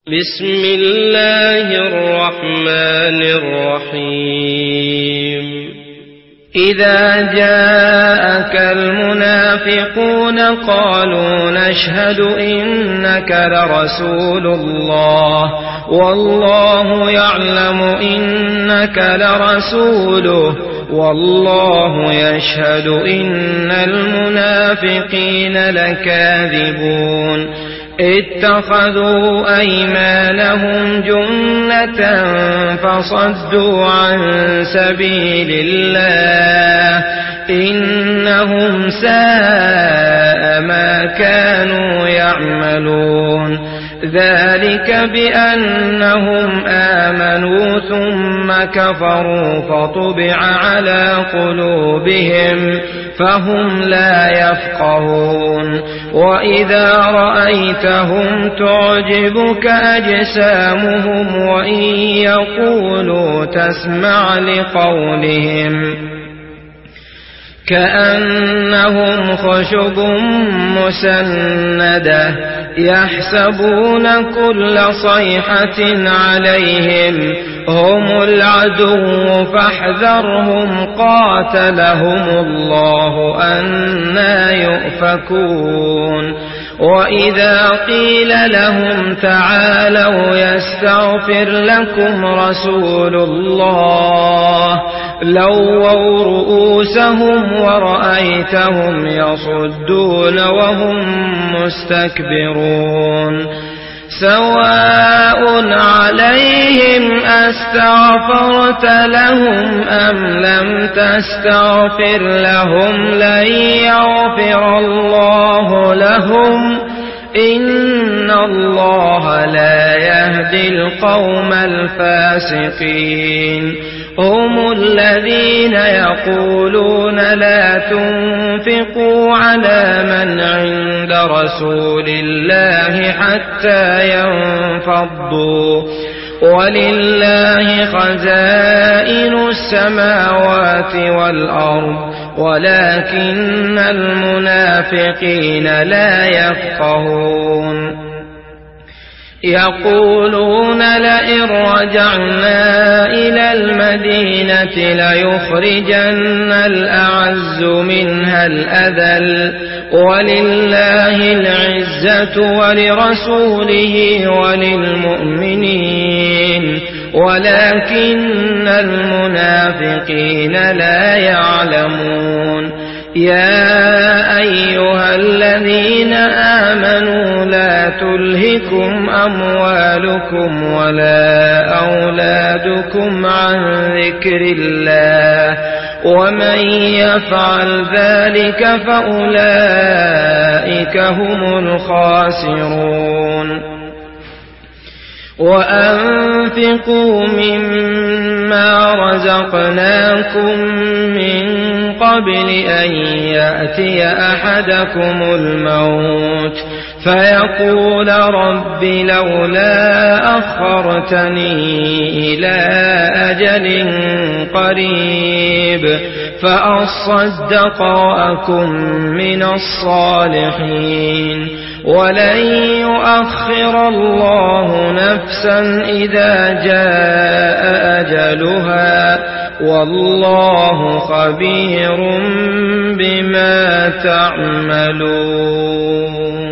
بسم الله الرحمن الرحيم إذا جاءك المنافقون قالوا نشهد إنك لرسول الله والله يعلم إنك لرسوله والله يشهد إن المنافقين لكاذبون اتخذوا أيمانهم جنة فصدوا عن سبيل الله إنهم ساء ما كانوا يعملون ذلك بأنهم آمنوا ثم كفروا فطبع على قلوبهم فهم لا يفقهون وإذا رأيتهم تعجبك أجسامهم وإن يقولوا تسمع لقولهم كأنهم خشب مسندة يحسبون كل صيحة عليهم هم العدو فاحذرهم قاتلهم الله أنى يؤفكون وإذا قيل لهم تعالوا يستغفر لكم رسول الله لووا رؤوسهم ورأيتهم يصدون وهم مستكبرون سواء عليهم أستغفرت لهم أم لم تستغفر لهم لن يغفر الله لهم إن الله لا يهدي القوم الفاسقين هم الذين يقولون لا تنفقوا على من عند رسول الله حتى ينفضوا ولله خزائن السماوات والأرض ولكن المنافقين لا يفقهون يقولون لئن رجعنا إلى المدينة ليخرجن الأعز منها الأذل ولله العزة ولرسوله وللمؤمنين ولكن المنافقين لا يعلمون يا أيها الذين آمنوا لا تلهكم أموالكم ولا أولادكم عن ذكر الله ومن يفعل ذلك فأولئك هم الخاسرون وأنفقوا مما رزقناكم من قبل أن يأتي أحدكم الموت فيقول رب لولا أخرتني إلى أجل قريب فأصدق وأكن من الصالحين ولن يؤخر الله نفسا إذا جاء أجلها والله خبير بما تعملون